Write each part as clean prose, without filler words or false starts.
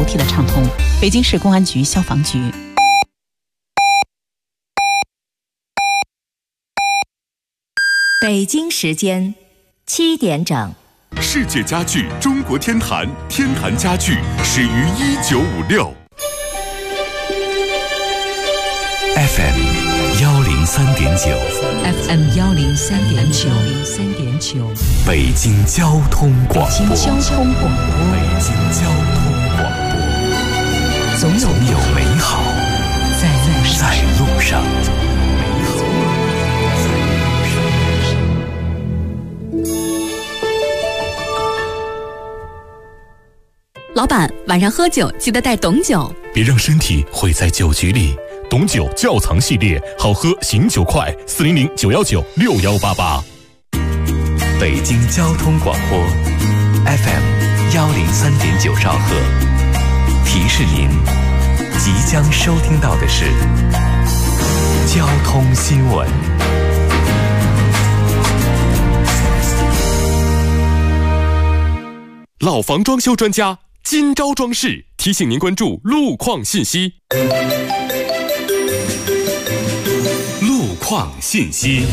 服务的畅通。北京市公安局消防局。 北京时间7点整。 世界家具中国天坛，天坛家具始于1956。FM 103.9 FM 103.9 北京交通广播。 北京交通广播。 北京交通广播。 总有美好在路上。 老板，晚上喝酒记得带董酒， 别让身体毁在酒局里。董酒窖藏系列，好喝醒酒快，400-919-6188。北京交通广播 FM 103.9兆赫，提示您即将收听到的是交通新闻。老房装修专家金招装饰提醒您关注路况信息。路况信息。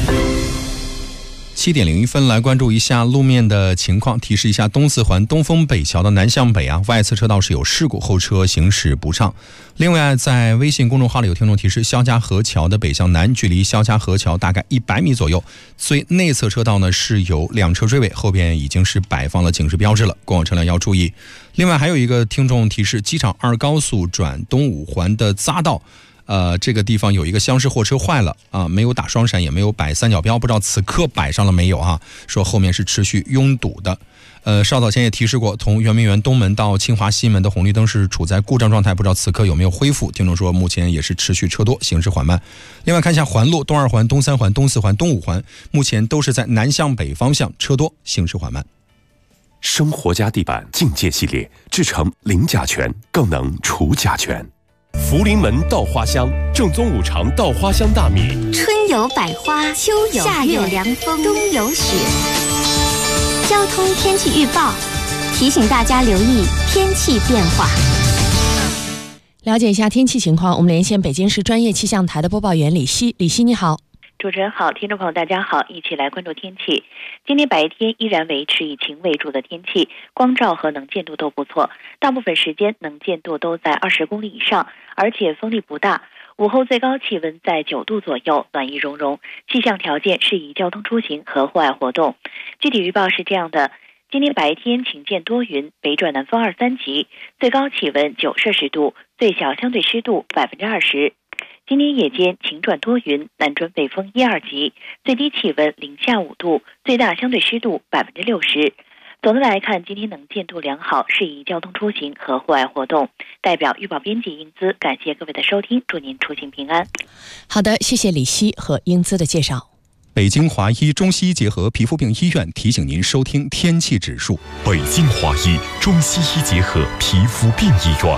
7点01分，来关注一下路面的情况。提示一下，东四环东风北桥的南向北外侧车道是有事故，后车行驶不畅。另外，在微信公众号里有听众提示，肖家河桥的北向南，距离肖家河桥大概100米左右，最内侧车道呢是有2车追尾，后边已经是摆放了警示标志了，过往车辆要注意。另外还有一个听众提示，机场2高速转东5环的匝道。这个地方有一个厢式货车坏了没有打双闪，也没有摆三角标，不知道此刻摆上了没有说后面是持续拥堵的。稍早前也提示过，从圆明园东门到清华西门的红绿灯是处在故障状态，不知道此刻有没有恢复。听众说目前也是持续车多，行驶缓慢。另外看一下环路，东2环、东3环、东4环、东5环，目前都是在南向北方向车多，行驶缓慢。 生活家地板境界系列，制成零甲醛，更能除甲醛。福临门稻花香，正宗5常稻花香大米。 春有百花，秋有夏有凉风，冬有雪。交通天气预报提醒大家留意天气变化。 了解一下天气情况，我们连线北京市专业气象台的播报员李希。李希你好。 主持人好，听众朋友大家好，一起来关注天气。今天白天依然维持以晴为主的天气，光照和能见度都不错，大部分时间能见度都在20公里以上，而且风力不大。午后最高气温在9度左右，暖意融融，气象条件适宜交通出行和户外活动。具体预报是这样的：今天白天晴见多云，北转南风2、3级，最高气温9摄氏度，最小相对湿度20%。今天夜间晴转多云，南转北风1、2级，最低气温零下5度，最大相对湿度60%。总的来看，今天能见度良好，适宜交通出行和户外活动。代表预报编辑英姿，感谢各位的收听，祝您出行平安。 好的，谢谢李希和英姿的介绍。 北京华医中西医结合皮肤病医院提醒您收听天气指数。 北京华医中西医结合皮肤病医院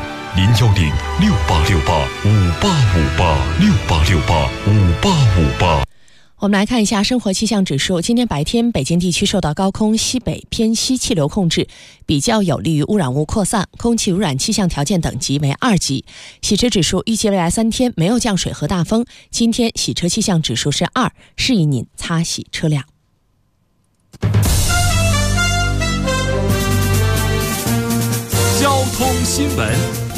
，010-6868-5858，6868-5858。 我们来看一下生活气象指数。今天白天，北京地区受到高空西北偏西气流控制，比较有利于污染物扩散，空气污染气象条件等级为2级。洗车指数预计未来3天没有降水和大风，今天洗车气象指数是2，适宜您擦洗车辆。 交通新闻。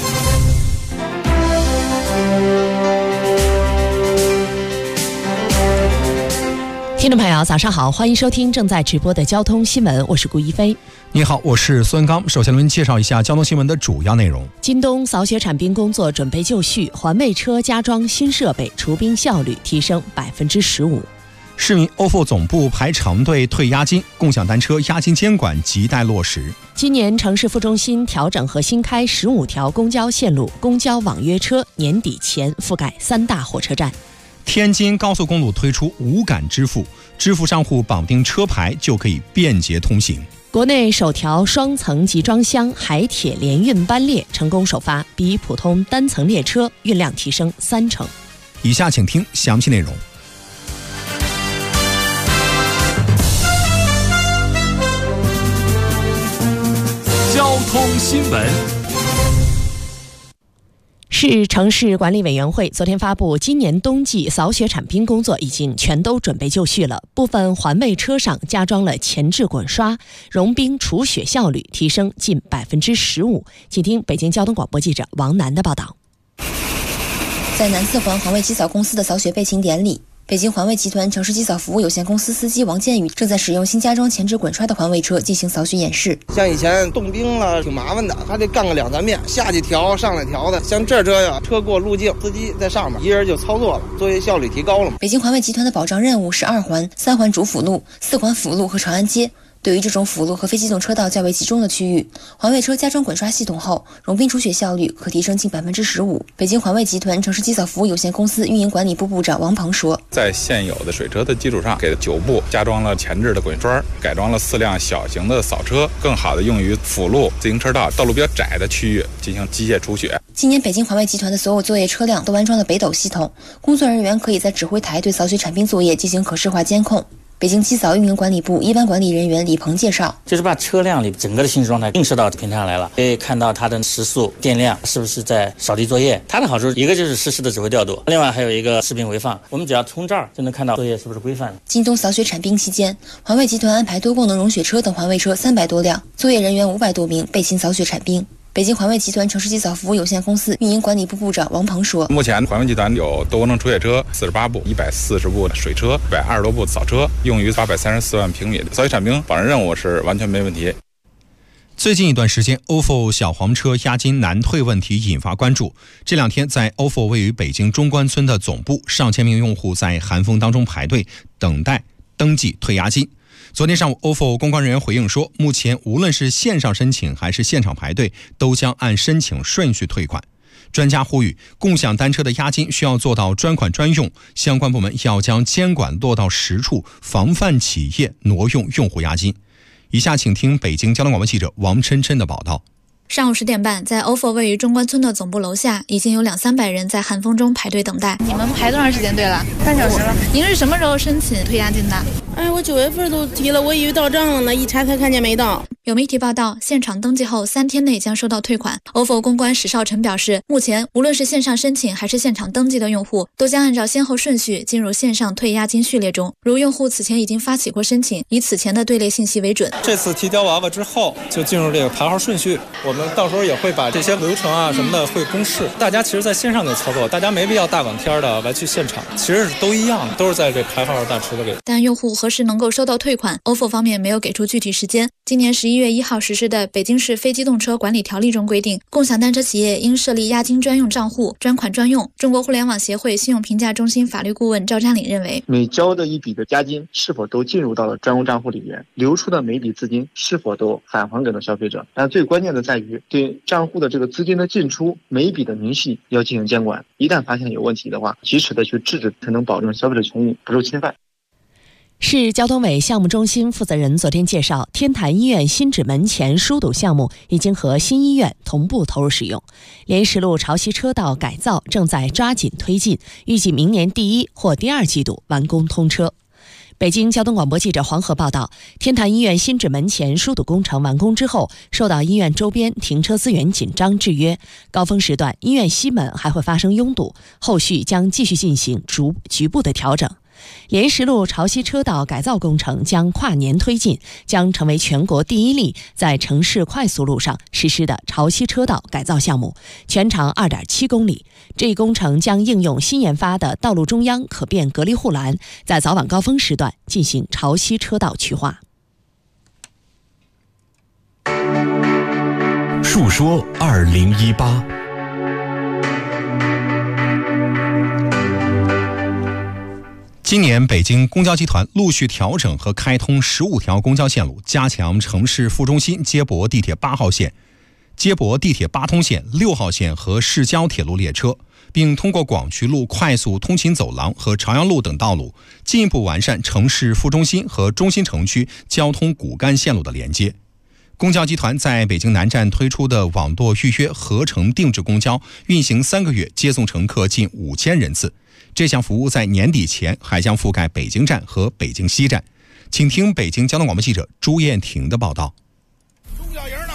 听众朋友早上好，欢迎收听正在直播的交通新闻，我是顾一飞。 你好，我是孙刚。首先为您介绍一下交通新闻的主要内容。 京东扫雪铲冰工作准备就绪，环卫车加装新设备，除冰效率提升15%。 市民 ofo 总部排长队退押金，共享单车押金监管亟待落实。 今年城市副中心调整和新开15条公交线路，公交网约车年底前覆盖3大火车站。 天津高速公路推出无感支付，支付账户绑定车牌就可以便捷通行。 国内首条双层集装箱海铁联运班列成功首发，比普通单层列车运量提升3成。 以下请听详细内容。 交通新闻。 市城市管理委员会昨天发布，今年冬季扫雪铲冰工作已经全都准备就绪了，部分环卫车上加装了前置滚刷，融冰除雪效率提升近15%。请听北京交通广播记者王楠的报道。 在南四环环卫机扫公司的扫雪备勤典礼，北京环卫集团城市机扫服务有限公司司机王建宇正在使用新加装前置滚刷的环卫车进行扫雪演示。 像以前冻冰了挺麻烦的，还得干个2、3遍，下去调上来调的。像这样车过路径，司机在上面一人就操作了，作业效率提高了。 北京环卫集团的保障任务是2环、3环主辅路、4环辅路和长安街。对于这种辅路和非机动车道较为集中的区域，环卫车加装滚刷系统后，融冰除雪效率可提升近15%。北京环卫集团城市机扫服务有限公司运营管理部部长王鹏说， 在现有的水车的基础上，给9部加装了前置的滚刷，改装了4辆小型的扫车，更好的用于辅路、自行车道、道路比较窄的区域进行机械除雪。 今年北京环卫集团的所有作业车辆都安装了北斗系统，工作人员可以在指挥台对扫雪铲冰作业进行可视化监控。北京机扫运营管理部一班管理人员李鹏介绍， 就是把车辆里整个的行驶状态映射到平台上来了，可以看到它的时速、电量是不是在扫地作业。它的好处一个就是实时的指挥调度，另外还有一个视频回放，我们只要从这儿就能看到作业是不是规范。 今冬扫雪铲冰期间，环卫集团安排多功能融雪车等环卫车300多辆，作业人员500多名备勤扫雪铲冰。北京环卫集团城市机扫服务有限公司运营管理部部长王鹏说， 目前环卫集团有多功能除雪车48部、140部的水车、120多部扫车，用于834万平米的扫雪铲冰，保障任务是完全没问题。 最近一段时间 ，ofo 小黄车押金难退问题引发关注。这2天，在 ofo 位于北京中关村的总部，上千名用户在寒风当中排队等待登记退押金。昨天上午 ofo 公关人员回应说，目前无论是线上申请还是现场排队，都将按申请顺序退款。专家呼吁，共享单车的押金需要做到专款专用，相关部门要将监管落到实处，防范企业挪用用户押金。以下请听北京交通广播记者王琛琛的报道。 上午10点半，在 ofo 位于中关村的总部楼下，已经有200-300人在寒风中排队等待。你们排多长时间队了？3小时了。您是什么时候申请退押金的？ 我9月份都提了，我以为到账了呢，一查才看见没到。 有媒体报道，现场登记后3天内将收到退款。ofo 公关史少晨表示，目前无论是线上申请还是现场登记的用户，都将按照先后顺序进入线上退押金序列中。如用户此前已经发起过申请，以此前的队列信息为准。 这次提交娃娃之后，就进入这个排号顺序。我们到时候也会把这些流程啊什么的会公示。大家其实在线上就操作，大家没必要大冷天的来去现场，其实都一样，都是在这排号大池子里。 但用户何时能够收到退款 ，ofo 方面没有给出具体时间。今年11月1号实施的《北京市非机动车管理条例》中规定，共享单车企业应设立押金专用账户，专款专用。中国互联网协会信用评价中心法律顾问赵占领认为， 每交的一笔的押金是否都进入到了专用账户里面，流出的每笔资金是否都返还给了消费者。但最关键的在于对账户的这个资金的进出每一笔的明细要进行监管，一旦发现有问题的话，及时的去制止，才能保证消费者权益不受侵犯。 市交通委项目中心负责人昨天介绍，天坛医院新址门前疏堵项目已经和新医院同步投入使用，莲石路潮汐车道改造正在抓紧推进，预计明年第1或第2季度完工通车。北京交通广播记者黄河报道，天坛医院新址门前疏堵工程完工之后，受到医院周边停车资源紧张制约，高峰时段医院西门还会发生拥堵，后续将继续进行局部的调整。莲石路潮汐车道改造工程将跨年推进，将成为全国第1例在城市快速路上实施的潮汐车道改造项目，全长2.7公里。这一工程将应用新研发的道路中央可变隔离护栏，在早晚高峰时段进行潮汐车道区划。 述说2018。 今年北京公交集团陆续调整和开通15条公交线路，加强城市副中心接驳地铁8号线、接驳地铁8通线、6号线和市郊铁路列车，并通过广渠路快速通勤走廊和朝阳路等道路，进一步完善城市副中心和中心城区交通骨干线路的连接。公交集团在北京南站推出的网络预约合成定制公交运行3个月，接送乘客近5000人次。这项服务在年底前还将覆盖北京站和北京西站。请听北京交通广播记者朱艳婷的报道。 中小营呢，3月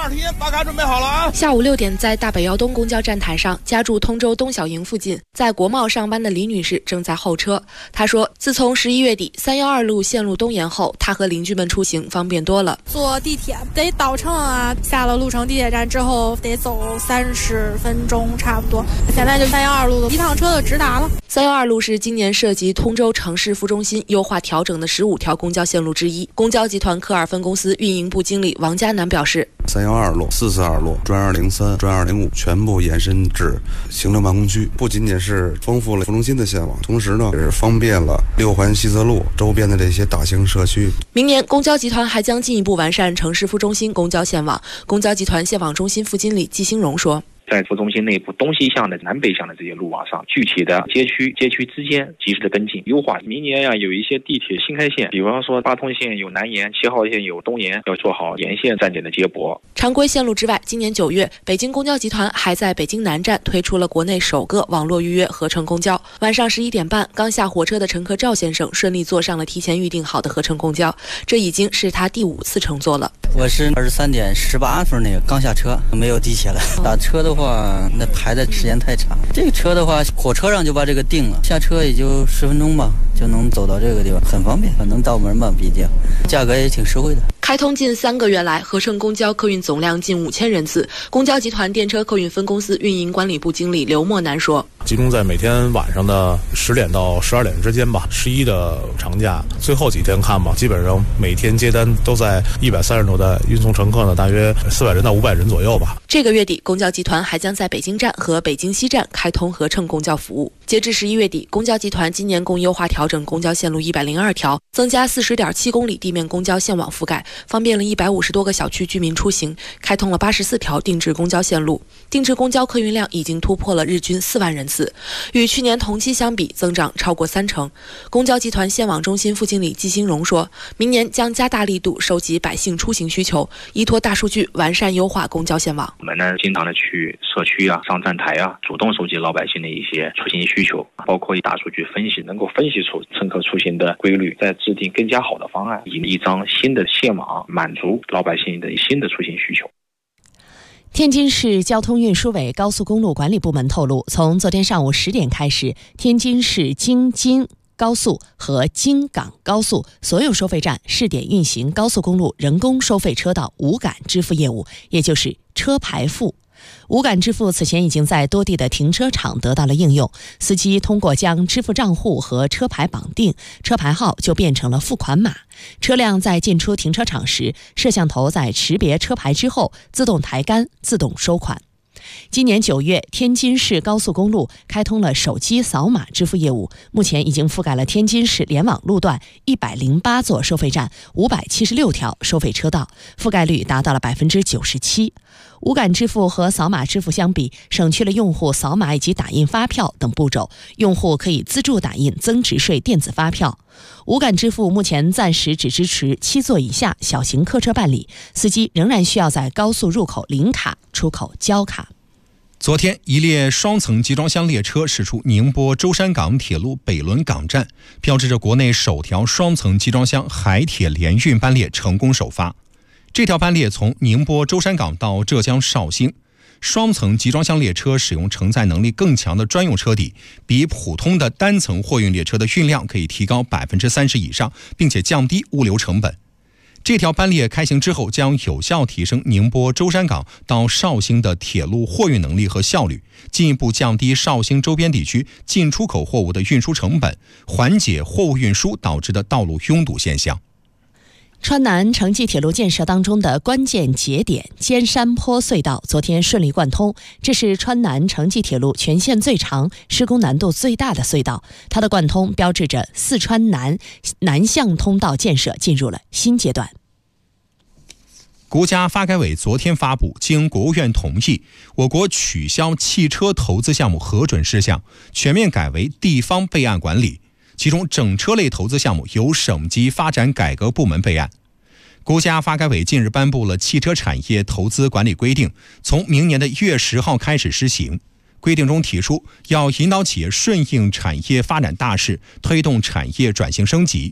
2题，发卡准备好了啊！ 下午6点，在大北窑东公交站台上，家住通州东小营附近，在国贸上班的李女士正在候车。她说，自从11月底312路线路东延后，她和邻居们出行方便多了。 坐地铁得倒乘啊，下了鹿城地铁站之后得走30分钟差不多。现在就312路的一趟车就直达了。 312路是今年涉及通州城市副中心优化调整的15条公交线路之一。公交集团科尔分公司运营部经理王嘉南表示 ，312路、42路、专203、专205全部延伸至行政办公区，不仅仅是丰富了副中心的线网，同时呢也是方便了6环西侧路周边的这些大型社区。 明年公交集团还将进一步完善城市副中心公交线网。公交集团线网中心副经理季兴荣说， 在副中心内部东西向的、南北向的这些路网上，具体的街区之间及时的跟进优化。明年有一些地铁新开线，比方说8通线有南延，7号线有东延，要做好沿线站点的接驳。 常规线路之外，今年9月，北京公交集团还在北京南站推出了国内首个网络预约合乘公交。晚上11点半，刚下火车的乘客赵先生顺利坐上了提前预定好的合乘公交，这已经是他第5次乘坐了。 我是23点18分那个刚下车，没有地铁了。打车的话，那排的时间太长。这个车的话，火车上就把这个定了，下车也就10分钟吧，就能走到这个地方，很方便，能到门吧，毕竟价格也挺实惠的。 开通近3个月来，合乘公交客运总量近5000人次。公交集团电车客运分公司运营管理部经理刘默南说， 集中在每天晚上的10点到12点之间吧。11的长假最后几天看吧，基本上每天接单都在130多单，运送乘客呢大约400人到500人左右吧。 这个月底，公交集团还将在北京站和北京西站开通合乘公交服务。截至11月底，公交集团今年共优化调整公交线路102条，增加40.7公里地面公交线网覆盖，方便了150多个小区居民出行，开通了84条定制公交线路，定制公交客运量已经突破了日均4万人次，与去年同期相比增长超过30%。公交集团线网中心副经理季兴荣说，明年将加大力度收集百姓出行需求，依托大数据完善优化公交线网。 我们呢经常的去社区上站台主动收集老百姓的一些出行需求，包括大数据分析，能够分析出乘客出行的规律，再制定更加好的方案，以一张新的线网满足老百姓的新的出行需求。 天津市交通运输委高速公路管理部门透露，从昨天上午10点开始，天津市京津高速和京港高速所有收费站试点运行高速公路人工收费车道无感支付业务，也就是车牌付。无感支付此前已经在多地的停车场得到了应用，司机通过将支付账户和车牌绑定，车牌号就变成了付款码。车辆在进出停车场时，摄像头在识别车牌之后自动抬杆，自动收款。今年9月，天津市高速公路开通了手机扫码支付业务，目前已经覆盖了天津市联网路段108座收费站，576条收费车道，覆盖率达到了97%。无感支付和扫码支付相比，省去了用户扫码以及打印发票等步骤，用户可以自助打印增值税电子发票。无感支付目前暂时只支持7座以下小型客车办理，司机仍然需要在高速入口领卡，出口交卡。 昨天，一列双层集装箱列车驶出宁波舟山港铁路北仑港站，标志着国内首条双层集装箱海铁联运班列成功首发。这条班列从宁波舟山港到浙江绍兴。双层集装箱列车使用承载能力更强的专用车底，比普通的单层货运列车的运量可以提高30%以上，并且降低物流成本。这条班列开行之后，将有效提升宁波舟山港到绍兴的铁路货运能力和效率，进一步降低绍兴周边地区进出口货物的运输成本，缓解货物运输导致的道路拥堵现象。 川南城际铁路建设当中的关键节点尖山坡隧道昨天顺利贯通，这是川南城际铁路全线最长、施工难度最大的隧道。它的贯通标志着四川南向通道建设进入了新阶段。 国家发改委昨天发布，经国务院同意，我国取消汽车投资项目核准事项，全面改为地方备案管理。其中整车类投资项目由省级发展改革部门备案。国家发改委近日颁布了汽车产业投资管理规定，从明年的1月10号开始施行。规定中提出，要引导企业顺应产业发展大势，推动产业转型升级，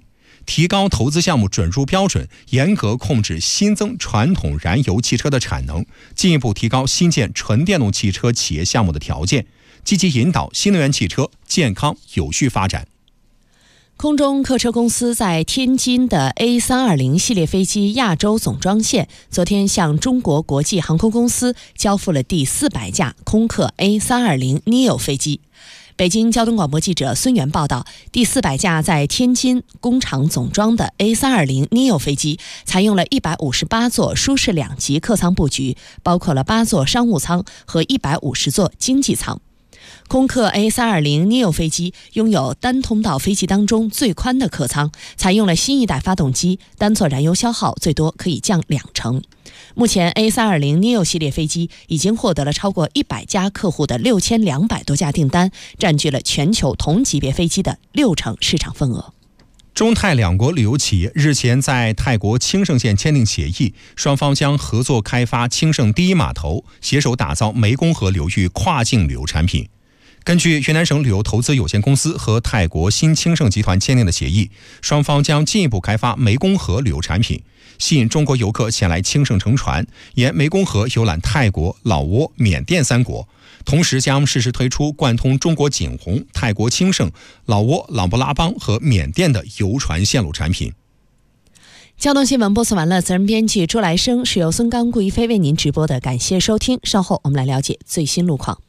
提高投资项目准入标准，严格控制新增传统燃油汽车的产能，进一步提高新建纯电动汽车企业项目的条件，积极引导新能源汽车健康有序发展。 空中客车公司在天津的 A320 系列飞机亚洲总装线昨天向中国国际航空公司交付了第400架空客 A320 neo 飞机。北京交通广播记者孙源报道，第400架在天津工厂总装的 A320 neo 飞机采用了158座舒适2级客舱布局，包括了8座商务舱和150座经济舱。空客 A320 neo 飞机拥有单通道飞机当中最宽的客舱，采用了新一代发动机，单座燃油消耗最多可以降20%。目前 A320 neo 系列飞机已经获得了超过100家客户的6200多架订单，占据了全球同级别飞机的60%市场份额。 中泰两国旅游企业日前在泰国清盛县签订协议，双方将合作开发清盛第一码头，携手打造湄公河流域跨境旅游产品。根据云南省旅游投资有限公司和泰国新清盛集团签订的协议，双方将进一步开发湄公河旅游产品，吸引中国游客前来清盛乘船，沿湄公河游览泰国、老挝、缅甸3国，同时将适时推出贯通中国景洪、泰国清盛、老挝琅勃拉邦和缅甸的游船线路产品。 交通新闻播送完了，责任编辑朱来生，是由孙刚、顾一飞为您直播的，感谢收听。稍后我们来了解最新路况。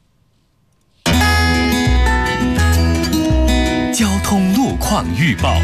交通路况预报，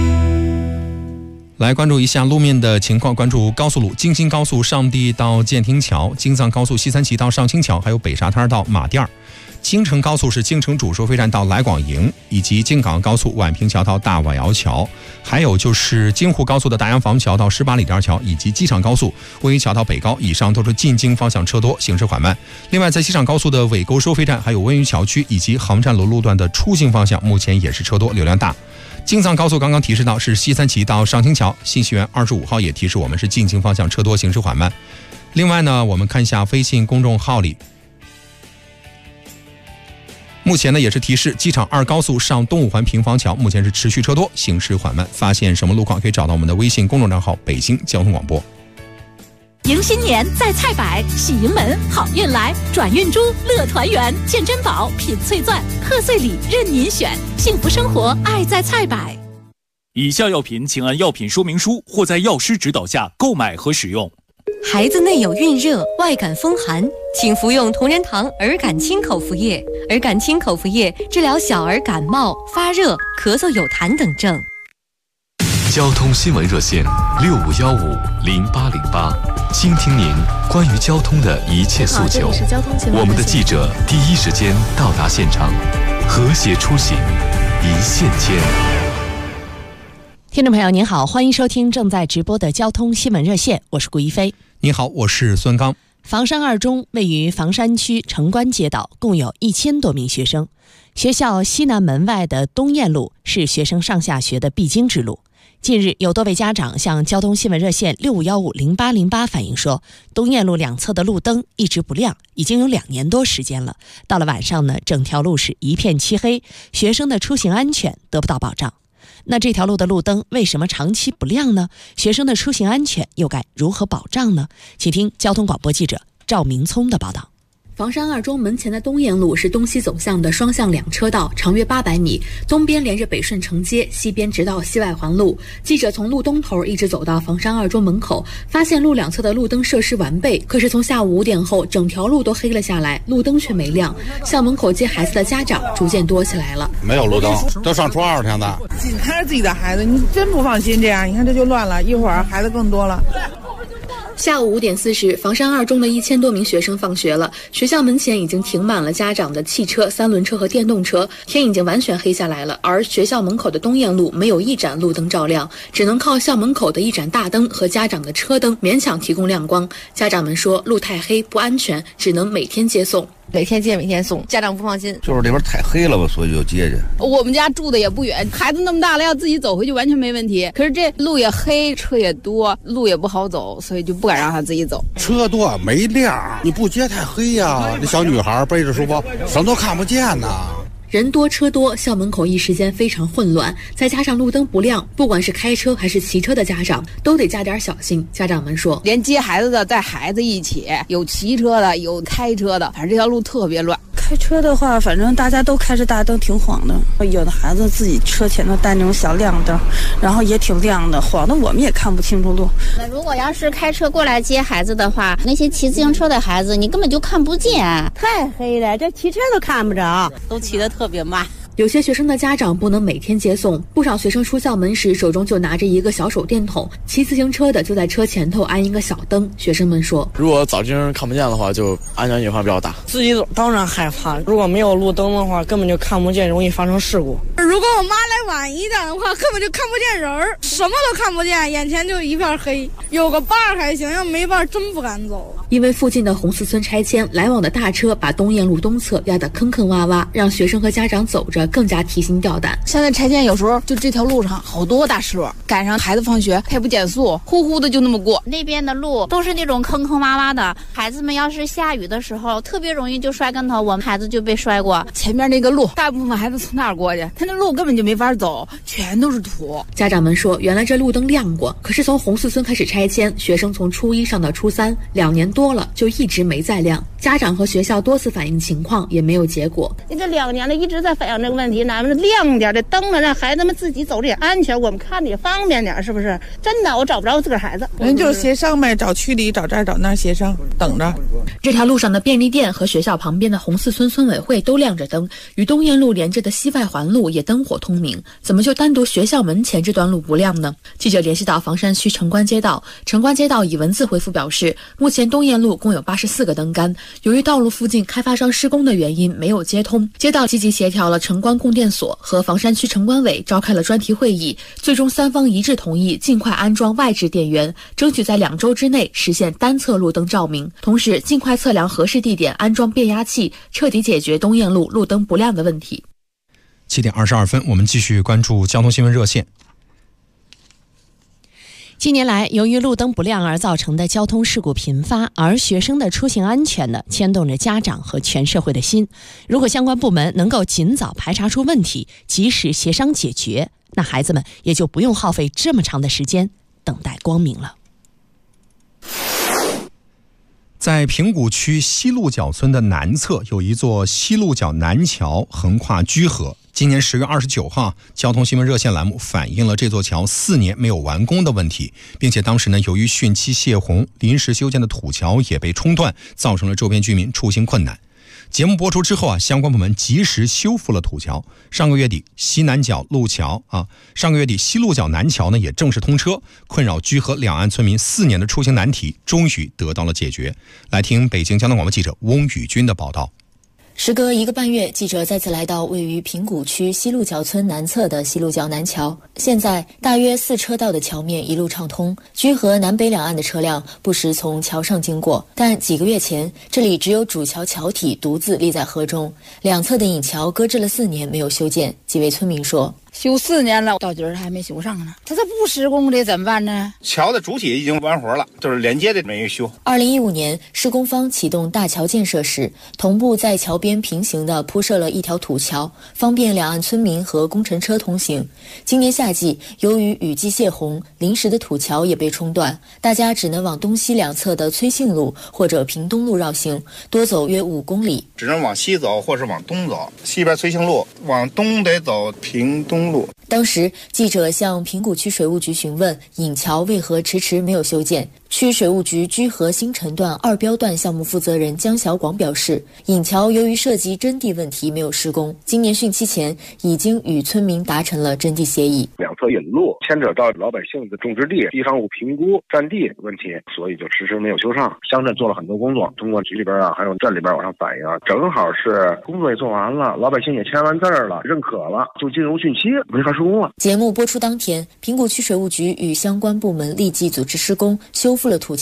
来关注一下路面的情况。关注高速路京津高速上地到建亭桥，京藏高速西三旗到上清桥，还有北沙滩到马甸儿。京承高速是京承主收费站到来广营，以及京港高速宛平桥到大瓦窑桥，还有就是京沪高速的大洋房桥到18里店桥，以及机场高速温榆桥到北高，以上都是进京方向车多，行驶缓慢。另外，在机场高速的尾沟收费站，还有温榆桥区以及航站楼路段的出京方向，目前也是车多，流量大。京藏高速刚刚提示到是西三旗到上清桥，信息源25号也提示我们是进京方向车多，行驶缓慢。另外呢，我们看一下微信公众号里，目前呢也是提示机场2高速上东五环平房桥，目前是持续车多，行驶缓慢。发现什么路况可以找到我们的微信公众账号北京交通广播。 迎新年在菜百，喜迎门好运来，转运珠乐团圆，见珍宝品翠钻，贺岁礼任您选，幸福生活爱在菜百。 以下药品请按药品说明书或在药师指导下购买和使用。 孩子内有孕热、外感风寒，请服用同仁堂儿感清口服液。儿感清口服液治疗小儿感冒、发热、咳嗽有痰等症。 交通新闻热线65150808，倾听您关于交通的一切诉求。我们的记者第一时间到达现场，和谐出行，一线牵。 听众朋友您好，欢迎收听正在直播的交通新闻热线，我是顾一飞。 你好，我是孙刚。 房山二中位于房山区城关街道，共有1000多名学生。学校西南门外的东燕路是学生上下学的必经之路。近日，有多位家长向交通新闻热线65150808反映说，东燕路两侧的路灯一直不亮，已经有2年多时间了。到了晚上呢，整条路是一片漆黑，学生的出行安全得不到保障。那这条路的路灯为什么长期不亮呢？学生的出行安全又该如何保障呢？请听交通广播记者赵明聪的报道。 房山二中门前的东燕路是东西走向的双向2车道，长约800米，东边连着北顺城街，西边直到西外环路。记者从路东头一直走到房山二中门口，发现路两侧的路灯设施完备，可是从下午5点后，整条路都黑了下来，路灯却没亮。校门口接孩子的家长逐渐多起来了。 没有路灯，都上初2天的。 看着自己的孩子，你真不放心这样，你看这就乱了，一会儿孩子更多了。 下午5点40，房山二中的1000多名学生放学了，学校门前已经停满了家长的汽车、3轮车和电动车，天已经完全黑下来了。而学校门口的东燕路没有一盏路灯照亮，只能靠校门口的一盏大灯和家长的车灯勉强提供亮光。家长们说路太黑不安全，只能每天接送。 每天接每天送，家长不放心。 就是这边太黑了吧，所以就接去。 我们家住的也不远，孩子那么大了，要自己走回去完全没问题。可是这路也黑，车也多，路也不好走，所以就不敢让他自己走。 车多没亮，你不接太黑呀。那小女孩背着书包，什么都看不见呐。 人多车多，校门口一时间非常混乱，再加上路灯不亮，不管是开车还是骑车的家长都得加点小心。家长们说， 连接孩子的带孩子一起，有骑车的，有开车的，反正这条路特别乱。 开车的话，反正大家都开着大灯，挺晃的。有的孩子自己车前头带那种小亮灯，然后也挺亮的，晃的我们也看不清楚路。 那如果要是开车过来接孩子的话，那些骑自行车的孩子，你根本就看不见， 太黑了，这骑车都看不着， 都骑得特别慢。 有些学生的家长不能每天接送，不少学生出校门时手中就拿着一个小手电筒，骑自行车的就在车前头安一个小灯。学生们说， 如果早经看不见的话，就安全隐患比较大。 自己走当然害怕，如果没有路灯的话，根本就看不见，容易发生事故。 如果我妈来晚一点的话，根本就看不见人儿，什么都看不见，眼前就一片黑。有个伴儿还行，要没伴儿真不敢走。 因为附近的红四村拆迁，来往的大车把东堰路东侧压得坑坑洼洼，让学生和家长走着更加提心吊胆。 现在拆迁有时候就这条路上好多大车，赶上孩子放学，他也不减速，呼呼的就那么过。 那边的路都是那种坑坑洼洼的，孩子们要是下雨的时候，特别容易就摔跟头。我们孩子就被摔过。 前面那个路，大部分孩子从那儿过去，他那路根本就没法走，全都是土。 家长们说，原来这路灯亮过，可是从红四村开始拆迁，学生从初一上到初三，2年多了就一直没再亮。家长和学校多次反映情况，也没有结果。 你这2年了，一直在反映这个问题，咱们亮点的灯了，让孩子们自己走着也安全，我们看着也方便点，是不是？真的，我找不着自个儿孩子， 人就协商呗，找区里找这儿找那儿协商，等着。 这条路上的便利店和学校旁边的红四村村委会都亮着灯，与东堰路连着的西外环路也灯火通明，怎么就单独学校门前这段路不亮呢？记者联系到房山区城关街道，城关街道以文字回复表示，目前东堰路共有84个灯杆，由于道路附近开发商施工的原因没有接通，街道积极协调了城关供电所和房山区城管委召开了专题会议，最终3方一致同意尽快安装外置电源，争取在2周之内实现单侧路灯照明，同时尽快测量合适地点安装变压器，彻底解决东堰路路灯不亮的问题。 7点22分，我们继续关注交通新闻热线。 近年来，由于路灯不亮而造成的交通事故频发，而学生的出行安全呢，牵动着家长和全社会的心。如果相关部门能够尽早排查出问题，及时协商解决，那孩子们也就不用耗费这么长的时间等待光明了。 在平谷区西鹿角村的南侧有一座西鹿角南桥，横跨居河。今年10月29号，交通新闻热线栏目反映了这座桥4年没有完工的问题，并且当时呢，由于汛期泄洪，临时修建的土桥也被冲断，造成了周边居民出行困难。节目播出之后相关部门及时修复了土桥。上个月底，西鹿角南桥呢也正式通车，困扰居河两岸村民4年的出行难题终于得到了解决。来听北京交通广播记者翁宇军的报道。 时隔1个半月，记者再次来到位于平谷区西鹿角村南侧的西鹿角南桥。现在大约4车道的桥面一路畅通，居河南北两岸的车辆不时从桥上经过。但几个月前，这里只有主桥桥体独自立在河中，两侧的引桥搁置了4年没有修建。几位村民说， 修4年了，到今儿还没修上呢。他这不施工的怎么办呢？ 桥的主体已经完活了，就是连接的没有修。 2015年，施工方启动大桥建设时，同步在桥边平行地铺设了一条土桥，方便两岸村民和工程车通行。今年夏季，由于雨季泄洪，临时的土桥也被冲断，大家只能往东西两侧的崔姓路或者平东路绕行，多走约5公里。 只能往西走或是往东走，西边崔姓路，往东得走平东路。 当时记者向平谷区水务局询问引桥为何迟迟没有修建，区水务局居河新城段2标段项目负责人江小广表示，引桥由于涉及征地问题没有施工，今年汛期前已经与村民达成了征地协议。 两侧引路牵扯到老百姓的种植地、地上物评估、占地问题，所以就迟迟没有修上。乡镇做了很多工作，通过局里边还有镇里边往上反映，正好是工作也做完了，老百姓也签完字了，认可了，就进入汛期，没法施工了。 节目播出当天，平谷区水务局与相关部门立即组织施工，修复了土桥。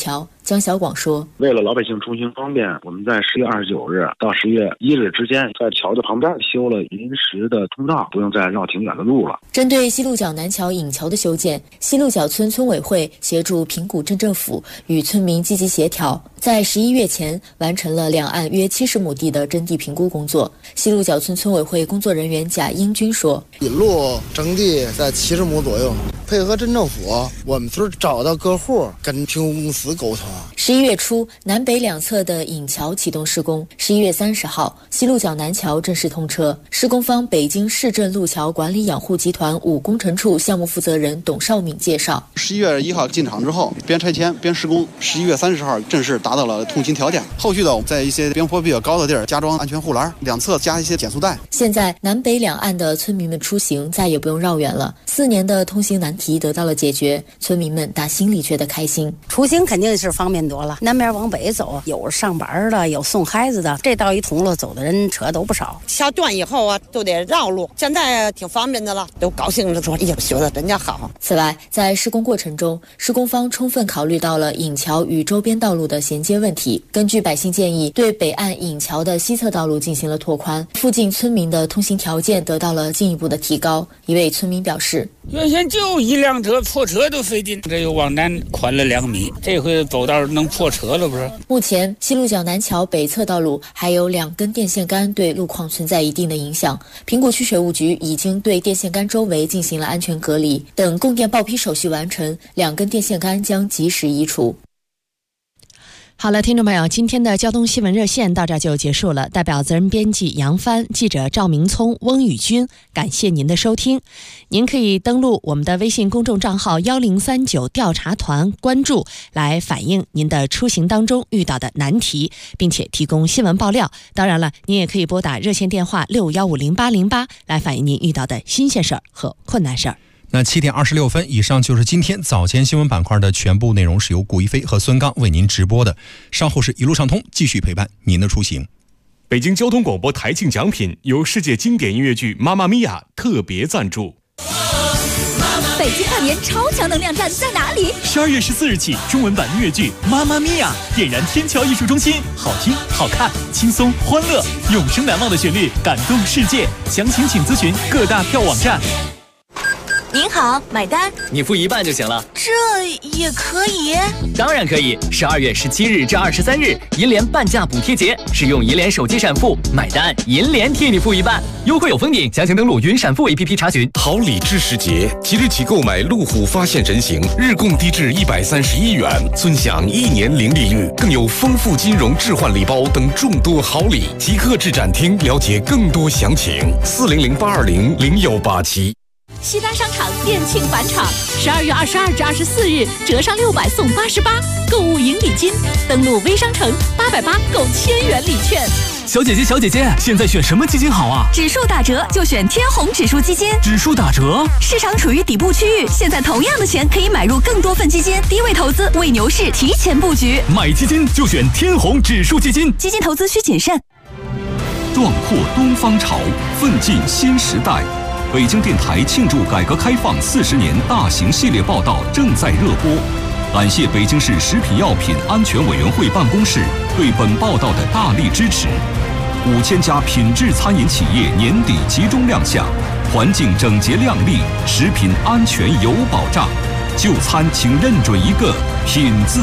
江小广说：“ 为了老百姓出行方便，我们在10月29日到10月1日之间，在桥的旁边修了临时的通道，不用再绕挺远的路了。” 针对西鹿角南桥引桥的修建，西鹿角村村委会协助平谷镇政府与村民积极协调，在11月前完成了两岸约70亩地的征地评估工作。西鹿角村村委会工作人员贾英军说：“ 引路征地在70亩左右，配合镇政府，我们村找到各户跟评估公司沟通。 11月初，南北两侧的引桥启动施工。11月30号，西鹿角南桥正式通车。施工方北京市政路桥管理养护集团5工程处项目负责人董绍敏介绍 ：11月1号进场之后，边拆迁边施工，11月30号正式达到了通行条件。后续的在一些边坡比较高的地儿加装安全护栏，两侧加一些减速带。 现在南北两岸的村民们出行再也不用绕远了，4年的通行难题得到了解决，村民们打心里觉得开心。 出行肯定是方便多了，南边往北走，有上班的，有送孩子的，这道一通了，走的人车都不少。 下段以后啊，都得绕路，现在挺方便的了，都高兴着说：“哎呀，修的真家好。” 此外，在施工过程中，施工方充分考虑到了引桥与周边道路的衔接问题，根据百姓建议，对北岸引桥的西侧道路进行了拓宽，附近村民的通行条件得到了进一步的提高。一位村民表示：“ 原先就一辆车，破车都费劲，这又往南宽了2米，这回走道能破车了不是？” 目前，西鹿角南桥北侧道路还有2根电线杆对路况存在一定的影响。平谷区水务局已经对电线杆周围进行了安全隔离，等供电报批手续完成，2根电线杆将及时移除。 好了，听众朋友，今天的交通新闻热线到这就结束了。代表责任编辑杨帆、记者赵明聪、翁宇军，感谢您的收听。您可以登录我们的微信公众账号1039调查团，关注来反映您的出行当中遇到的难题，并且提供新闻爆料。当然了，您也可以拨打热线电话65150808来反映您遇到的新鲜事儿和困难事儿。 那7点26分，以上就是今天早间新闻板块的全部内容，是由顾一飞和孙刚为您直播的。稍后是一路畅通，继续陪伴您的出行。 北京交通广播台庆奖品由世界经典音乐剧《妈妈咪呀》特别赞助。 北京跨年超强能量站在哪里 ？12月14日起，中文版音乐剧《妈妈咪呀》点燃天桥艺术中心，好听、好看、轻松、欢乐，永生难忘的旋律，感动世界。详情请咨询各大票网站。 您好，买单。 你付一半就行了。 这也可以？ 当然可以。12月17日至23日，银联半价补贴节，使用银联手机闪付买单，银联替你付一半，优惠有封顶。详情登录云闪付 APP 查询。 好礼知时节，即日起购买路虎发现神行，日供低至131元，尊享1年零利率，更有丰富金融置换礼包等众多好礼。即刻至展厅了解更多详情。400-820-0187。 西单商场店庆返场，12月22至24日折上600送88，购物赢礼金。登录微商城880购1000元礼券。 小姐姐，现在选什么基金好啊？ 指数打折就选天弘指数基金。 指数打折？ 市场处于底部区域，现在同样的钱可以买入更多份基金，低位投资为牛市提前布局。 买基金就选天弘指数基金。 基金投资需谨慎。 壮阔东方潮，奋进新时代。北京电台庆祝改革开放40年大型系列报道正在热播，感谢北京市食品药品安全委员会办公室对本报道的大力支持。5000家品质餐饮企业年底集中亮相，环境整洁亮丽，食品安全有保障。就餐请认准一个品字。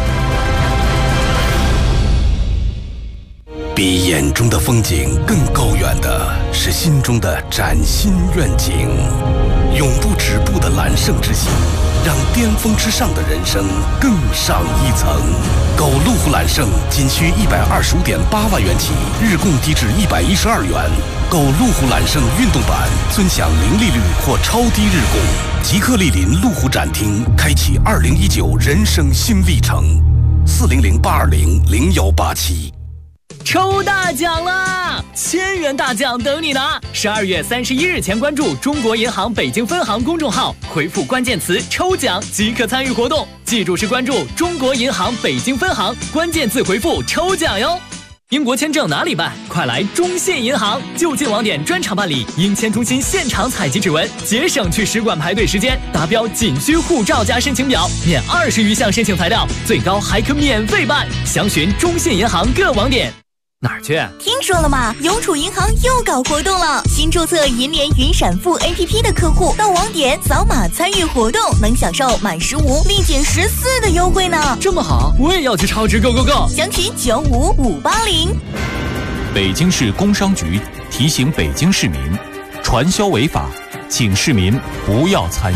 比眼中的风景更高远的是心中的崭新愿景，永不止步的揽胜之心，让巅峰之上的人生更上一层。购路虎揽胜仅需125.8万元起，日供低至112元。购路虎揽胜运动版，尊享零利率或超低日供。即刻莅临路虎展厅，开启2019人生新历程。400-820-0187。 抽大奖啦！1000元大奖等你拿！12月31日前关注中国银行北京分行公众号，回复关键词“抽奖”即可参与活动。记住是关注中国银行北京分行，关键字回复“抽奖”哟。 英国签证哪里办？快来中信银行，就近网点专场办理，英签中心现场采集指纹，节省去使馆排队时间。达标仅需护照加申请表，免20余项申请材料，最高还可免费办。详询中信银行各网点。哪儿去？ 听说了吗？邮储银行又搞活动了！新注册银联云闪付 APP 的客户到网点扫码参与活动，能享受满15立减14的优惠呢！ 这么好，我也要去超值 Go！ 详询95580。 北京市工商局提醒北京市民，传销违法，请市民不要参与。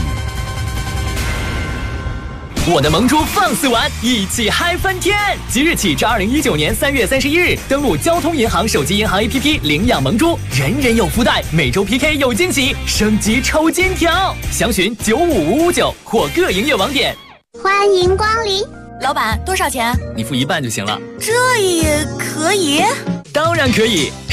我的萌猪放肆玩，一起嗨翻天！即日起至2019年3月31日，登录交通银行手机银行 APP 领养萌猪，人人有福袋，每周 PK 有惊喜，升级抽金条。详询95559或各营业网点。 欢迎光临，老板多少钱？ 你付1半就行了。 这也可以？ 当然可以。